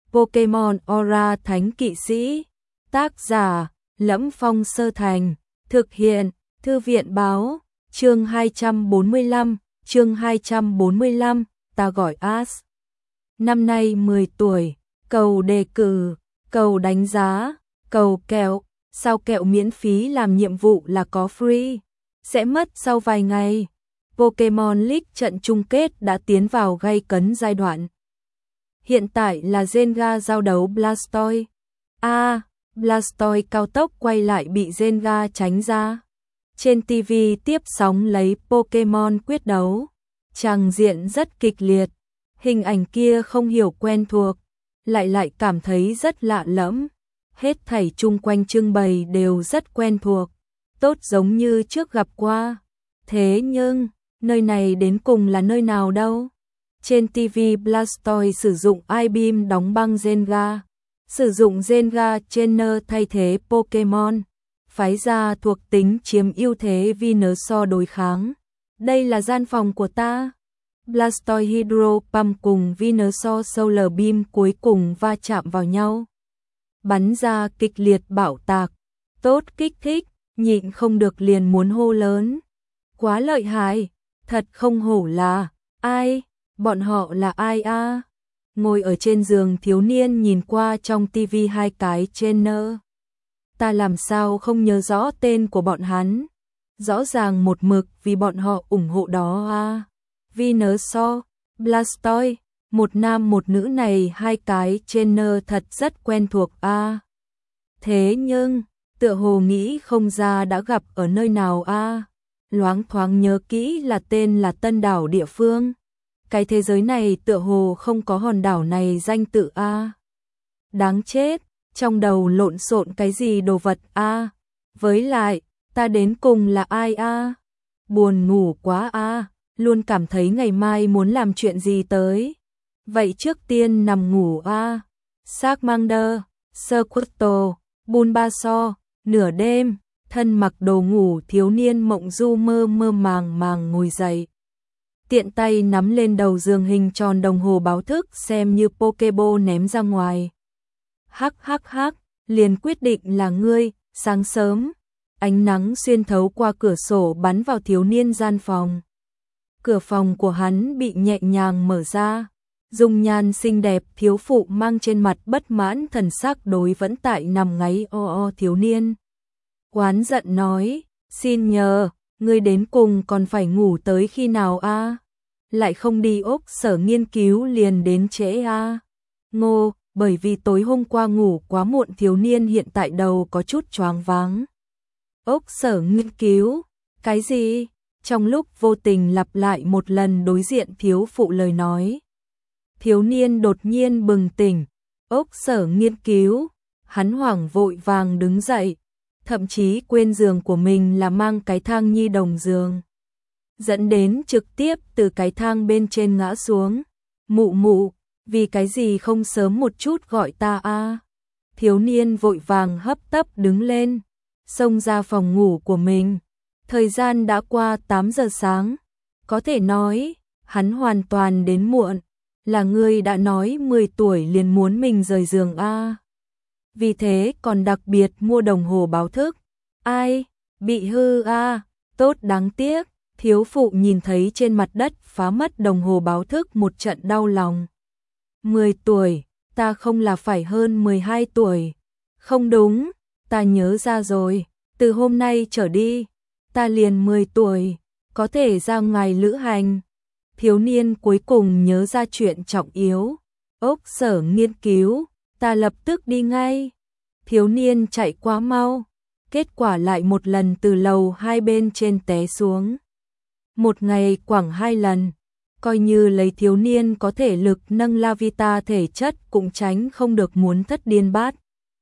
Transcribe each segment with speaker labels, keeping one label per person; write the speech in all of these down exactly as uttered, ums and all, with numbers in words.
Speaker 1: Pokemon Aura Thánh Kỵ Sĩ. Tác giả: Lẫm Phong Sơ Thành. Thực hiện: Thư viện báo. Chương hai trăm bốn mươi lăm, chương hai trăm bốn mươi lăm, ta gọi As. Năm nay mười tuổi, cầu đề cử, cầu đánh giá, cầu kẹo, sao kẹo miễn phí làm nhiệm vụ là có free, sẽ mất sau vài ngày. Pokemon League trận chung kết đã tiến vào gay cấn giai đoạn. Hiện tại là Zenga giao đấu Blastoise. A, à, Blastoise cao tốc quay lại bị Zenga tránh ra. Trên ti vi tiếp sóng lấy Pokemon quyết đấu. Tràng diện rất kịch liệt. Hình ảnh kia không hiểu quen thuộc, lại lại cảm thấy rất lạ lẫm. Hết thảy chung quanh trưng bày đều rất quen thuộc, tốt giống như trước gặp qua. Thế nhưng, nơi này đến cùng là nơi nào đâu? Trên ti vi Blastoise sử dụng I-Beam đóng băng Zenga, sử dụng Zenga Trainer thay thế Pokemon, phái ra thuộc tính chiếm ưu thế Venusaur đối kháng. Đây là gian phòng của ta. Blastoise Hydro Pump cùng Venusaur Solar Beam cuối cùng va chạm vào nhau, bắn ra kịch liệt bạo tạc, tốt kích thích, nhịn không được liền muốn hô lớn. Quá lợi hại, thật không hổ là, ai, bọn họ là ai a? À? Ngồi ở trên giường thiếu niên nhìn qua trong ti vi hai cái trainer. Ta làm sao không nhớ rõ tên của bọn hắn, rõ ràng một mực vì bọn họ ủng hộ đó a. À? Venusaur, Blastoise, một nam một nữ này hai cái trainer thật rất quen thuộc a. À? Thế nhưng, tựa hồ nghĩ không ra đã gặp ở nơi nào a. À? Loáng thoáng nhớ kỹ là tên là Tân Đảo địa phương. Cái thế giới này tựa hồ không có hòn đảo này danh tự a. À? Đáng chết, trong đầu lộn xộn cái gì đồ vật a. À? Với lại, ta đến cùng là ai a? À? Buồn ngủ quá a, à? Luôn cảm thấy ngày mai muốn làm chuyện gì tới. Vậy trước tiên nằm ngủ a. À? Charmander, Squirtle, Bulbasaur, nửa đêm, thân mặc đồ ngủ thiếu niên mộng du mơ mơ màng màng ngồi dậy. Tiện tay nắm lên đầu giường hình tròn đồng hồ báo thức xem như Pokeball ném ra ngoài. Hắc hắc hắc, liền quyết định là ngươi. Sáng sớm, ánh nắng xuyên thấu qua cửa sổ bắn vào thiếu niên gian phòng. Cửa phòng của hắn bị nhẹ nhàng mở ra. Dung nhan xinh đẹp thiếu phụ mang trên mặt bất mãn thần sắc đối vẫn tại nằm ngáy o o thiếu niên. Oán giận nói, xin nhờ, ngươi đến cùng còn phải ngủ tới khi nào a? À? Lại không đi ốc sở nghiên cứu liền đến trễ a? À? Ngô, bởi vì tối hôm qua ngủ quá muộn thiếu niên hiện tại đầu có chút choáng váng. Ốc sở nghiên cứu, cái gì? Trong lúc vô tình lặp lại một lần đối diện thiếu phụ lời nói. Thiếu niên đột nhiên bừng tỉnh, ốc sở nghiên cứu, hắn hoảng vội vàng đứng dậy. Thậm chí quên giường của mình là mang cái thang nhi đồng giường, dẫn đến trực tiếp từ cái thang bên trên ngã xuống. Mụ mụ, vì cái gì không sớm một chút gọi ta a? À? Thiếu niên vội vàng hấp tấp đứng lên, xông ra phòng ngủ của mình. Thời gian đã qua tám giờ sáng, có thể nói, hắn hoàn toàn đến muộn. Là ngươi đã nói mười tuổi liền muốn mình rời giường a? À? Vì thế còn đặc biệt mua đồng hồ báo thức. Ai, bị hư a, à? Tốt đáng tiếc. Thiếu phụ nhìn thấy trên mặt đất phá mất đồng hồ báo thức một trận đau lòng. mười tuổi, ta không là phải hơn mười hai tuổi. Không đúng, ta nhớ ra rồi, từ hôm nay trở đi, ta liền mười tuổi, có thể ra ngoài lữ hành. Thiếu niên cuối cùng nhớ ra chuyện trọng yếu. Ốc sở nghiên cứu, ta lập tức đi ngay. Thiếu niên chạy quá mau, kết quả lại một lần từ lầu hai bên trên té xuống. Một ngày quẳng hai lần, coi như lấy thiếu niên có thể lực nâng Lavita thể chất cũng tránh không được muốn thất điên bát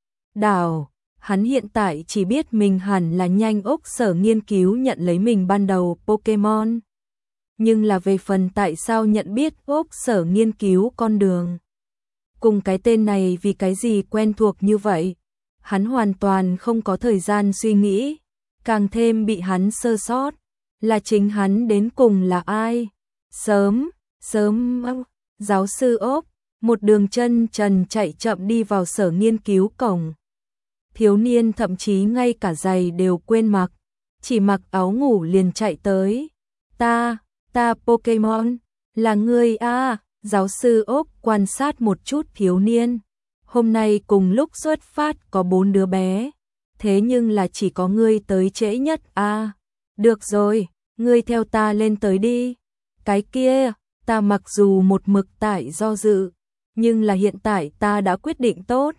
Speaker 1: đảo. Hắn hiện tại chỉ biết mình hẳn là nhanh ốc sở nghiên cứu nhận lấy mình ban đầu Pokemon. Nhưng là về phần tại sao nhận biết ốc sở nghiên cứu con đường. Cùng cái tên này vì cái gì quen thuộc như vậy. Hắn hoàn toàn không có thời gian suy nghĩ. Càng thêm bị hắn sơ sót. Là chính hắn đến cùng là ai? Sớm, sớm, giáo sư ốc, một đường chân trần chạy chậm đi vào sở nghiên cứu cổng. Thiếu niên thậm chí ngay cả giày đều quên mặc, chỉ mặc áo ngủ liền chạy tới. Ta, ta Pokemon, là ngươi a? Giáo sư Ốc quan sát một chút thiếu niên. Hôm nay cùng lúc xuất phát có bốn đứa bé, thế nhưng là chỉ có ngươi tới trễ nhất a. Được rồi, ngươi theo ta lên tới đi. Cái kia, ta mặc dù một mực tại do dự, nhưng là hiện tại ta đã quyết định tốt.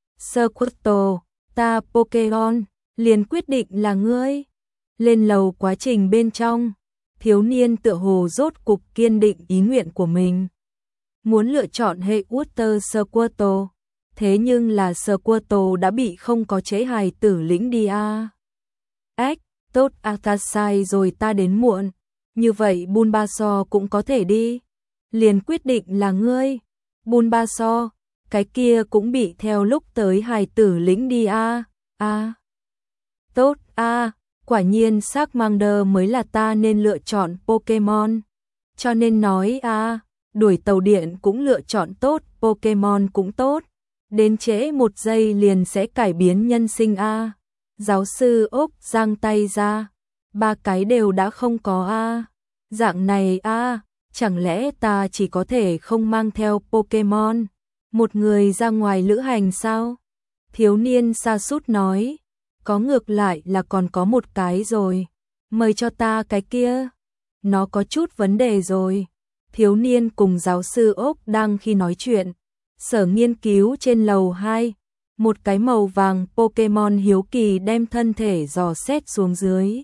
Speaker 1: Squirtle, ta Pokemon, liền quyết định là ngươi. Lên lầu quá trình bên trong, thiếu niên tựa hồ rốt cục kiên định ý nguyện của mình. Muốn lựa chọn hệ Water Squirtle, thế nhưng là Squirtle đã bị không có chế hài tử lĩnh đi a. Ếch, tốt à, ta sai rồi, ta đến muộn. Như vậy Bulbasaur cũng có thể đi. Liền quyết định là ngươi. Bulbasaur, cái kia cũng bị theo lúc tới hài tử lĩnh đi a. A. Tốt a, quả nhiên Charmander mới là ta nên lựa chọn Pokemon. Cho nên nói a, đuổi tàu điện cũng lựa chọn tốt, Pokemon cũng tốt. Đến trễ một giây liền sẽ cải biến nhân sinh a. Giáo sư Ốc giang tay ra, ba cái đều đã không có a. Dạng này a, chẳng lẽ ta chỉ có thể không mang theo Pokemon, một người ra ngoài lữ hành sao? Thiếu niên sa sút nói, có, ngược lại là còn có một cái rồi, mời cho ta cái kia. Nó có chút vấn đề rồi. Thiếu niên cùng giáo sư Ốc đang khi nói chuyện. Sở nghiên cứu trên lầu hai, một cái màu vàng Pokemon hiếu kỳ đem thân thể dò xét xuống dưới.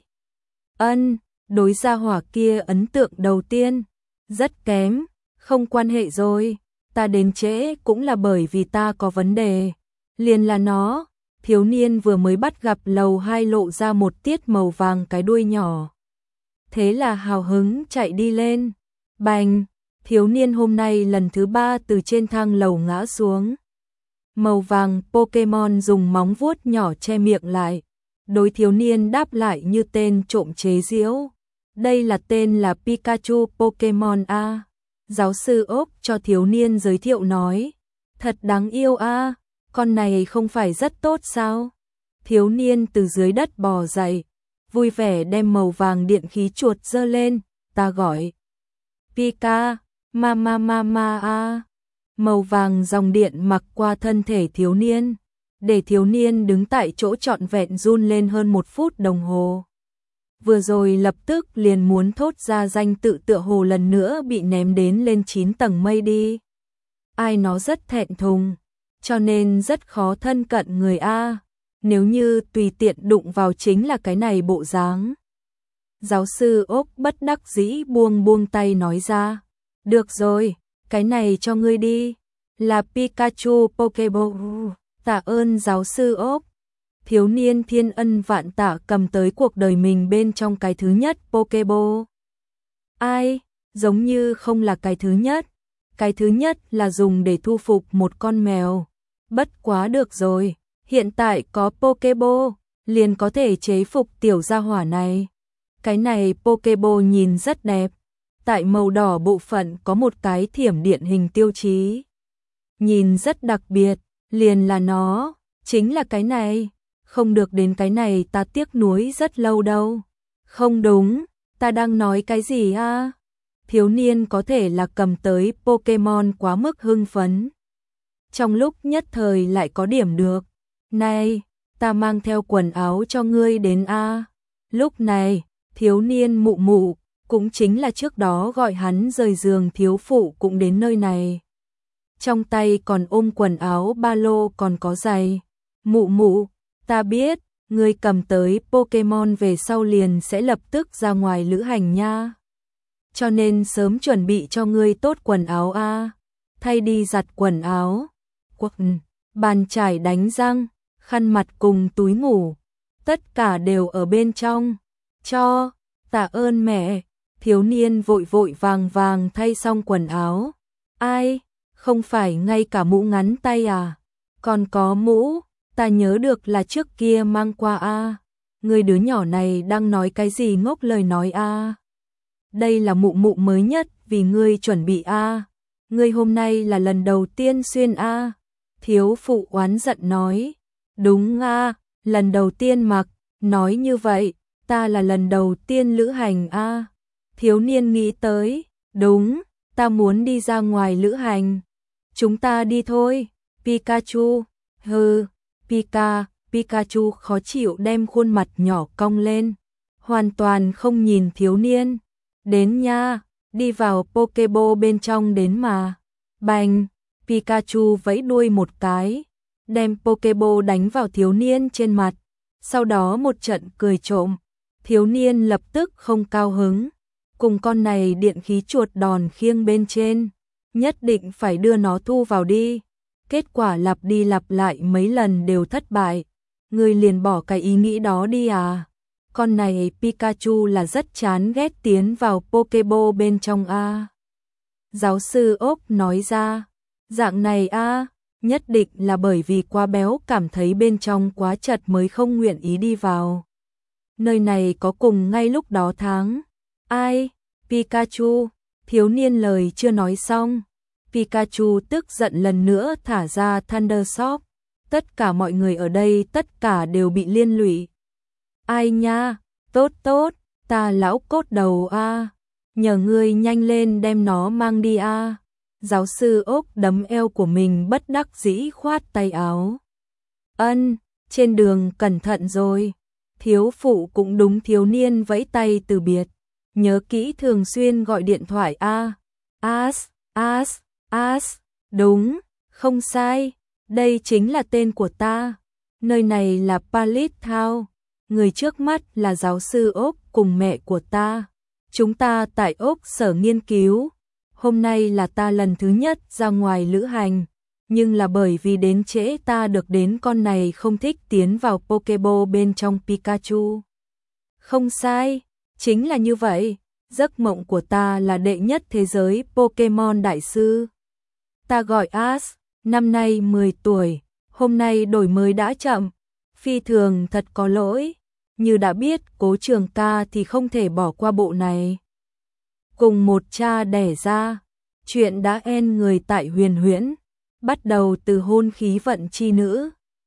Speaker 1: Ân, đối gia hỏa kia ấn tượng đầu tiên rất kém, không quan hệ rồi, ta đến trễ cũng là bởi vì ta có vấn đề, liền là nó. Thiếu niên vừa mới bắt gặp lầu hai lộ ra một tiết màu vàng cái đuôi nhỏ. Thế là hào hứng chạy đi lên. Bành, thiếu niên hôm nay lần thứ ba từ trên thang lầu ngã xuống. Màu vàng Pokemon dùng móng vuốt nhỏ che miệng lại. Đối thiếu niên đáp lại như tên trộm chế giễu. Đây là tên là Pikachu Pokemon A. Giáo sư Ốc cho thiếu niên giới thiệu nói. Thật đáng yêu a, con này không phải rất tốt sao? Thiếu niên từ dưới đất bò dậy, vui vẻ đem màu vàng điện khí chuột giơ lên, ta gọi. Pika, ma ma ma ma a. Màu vàng dòng điện mặc qua thân thể thiếu niên, để thiếu niên đứng tại chỗ trọn vẹn run lên hơn một phút đồng hồ. Vừa rồi lập tức liền muốn thốt ra danh tự tựa hồ lần nữa bị ném đến lên chín tầng mây đi. Ai nó rất thẹn thùng, cho nên rất khó thân cận người A, nếu như tùy tiện đụng vào chính là cái này bộ dáng. Giáo sư Ốc bất đắc dĩ buông buông tay nói ra, được rồi, cái này cho ngươi đi, là Pikachu Pokeball, tạ ơn giáo sư Ốc. Thiếu niên thiên ân vạn tạ cầm tới cuộc đời mình bên trong cái thứ nhất Pokeball. Ai, giống như không là cái thứ nhất, cái thứ nhất là dùng để thu phục một con mèo. Bất quá được rồi, hiện tại có Pokeball, liền có thể chế phục tiểu gia hỏa này. Cái này Pokeball nhìn rất đẹp, tại màu đỏ bộ phận có một cái thiểm điện hình tiêu chí. Nhìn rất đặc biệt, liền là nó, chính là cái này. Không được đến cái này ta tiếc nuối rất lâu đâu. Không đúng, ta đang nói cái gì a? Thiếu niên có thể là cầm tới Pokemon quá mức hưng phấn. Trong lúc nhất thời lại có điểm được. Này, ta mang theo quần áo cho ngươi đến a. Lúc này, thiếu niên mụ mụ, cũng chính là trước đó gọi hắn rời giường thiếu phụ cũng đến nơi này. Trong tay còn ôm quần áo ba lô còn có giày. Mụ mụ, ta biết, ngươi cầm tới Pokemon về sau liền sẽ lập tức ra ngoài lữ hành nha. Cho nên sớm chuẩn bị cho ngươi tốt quần áo a, thay đi giặt quần áo, quần, bàn chải đánh răng, khăn mặt cùng túi ngủ, tất cả đều ở bên trong. Cho, tạ ơn mẹ. Thiếu niên vội vội vàng vàng thay xong quần áo. Ai, không phải ngay cả mũ ngắn tay à? Còn có mũ, ta nhớ được là trước kia mang qua a. Người đứa nhỏ này đang nói cái gì ngốc lời nói a? Đây là mụ mụ mới nhất vì ngươi chuẩn bị a. Ngươi hôm nay là lần đầu tiên xuyên a? Thiếu phụ oán giận nói. Đúng a, lần đầu tiên mặc, nói như vậy, ta là lần đầu tiên lữ hành a. Thiếu niên nghĩ tới, đúng, ta muốn đi ra ngoài lữ hành. Chúng ta đi thôi, Pikachu. Hừ, Pika, Pikachu khó chịu đem khuôn mặt nhỏ cong lên, hoàn toàn không nhìn thiếu niên. Đến nha, đi vào Pokeball bên trong đến mà. Bành, Pikachu vẫy đuôi một cái, đem Pokeball đánh vào thiếu niên trên mặt, sau đó một trận cười trộm. Thiếu niên lập tức không cao hứng, cùng con này điện khí chuột đòn khiêng bên trên, nhất định phải đưa nó thu vào đi. Kết quả lặp đi lặp lại mấy lần đều thất bại. Ngươi liền bỏ cái ý nghĩ đó đi à? Con này Pikachu là rất chán ghét tiến vào Pokeball bên trong a. Giáo sư Ốc nói ra, dạng này a, nhất định là bởi vì quá béo cảm thấy bên trong quá chật mới không nguyện ý đi vào. Nơi này có cùng ngay lúc đó tháng. Ai? Pikachu. Thiếu niên lời chưa nói xong, Pikachu tức giận lần nữa thả ra Thunder Shock. Tất cả mọi người ở đây tất cả đều bị liên lụy. Ai nha, tốt tốt, ta lão cốt đầu a, nhờ ngươi nhanh lên đem nó mang đi a. Giáo sư Ốc đấm eo của mình bất đắc dĩ khoát tay áo. Ân, trên đường cẩn thận rồi. Thiếu phụ cũng đúng thiếu niên vẫy tay từ biệt. Nhớ kỹ thường xuyên gọi điện thoại a. As, as, as, đúng, không sai, đây chính là tên của ta. Nơi này là Pallet Town, người trước mắt là giáo sư Ốc cùng mẹ của ta. Chúng ta tại Ốc sở nghiên cứu. Hôm nay là ta lần thứ nhất ra ngoài lữ hành, nhưng là bởi vì đến trễ ta được đến con này không thích tiến vào Pokeball bên trong Pikachu. Không sai, chính là như vậy, giấc mộng của ta là đệ nhất thế giới Pokemon đại sư. Ta gọi Ash, năm nay mười tuổi, hôm nay đổi mới đã chậm, phi thường thật có lỗi, như đã biết Cố Trường ca thì không thể bỏ qua bộ này. Cùng một cha đẻ ra, chuyện đã end người tại Huyền Huyễn, bắt đầu từ hôn khí vận chi nữ.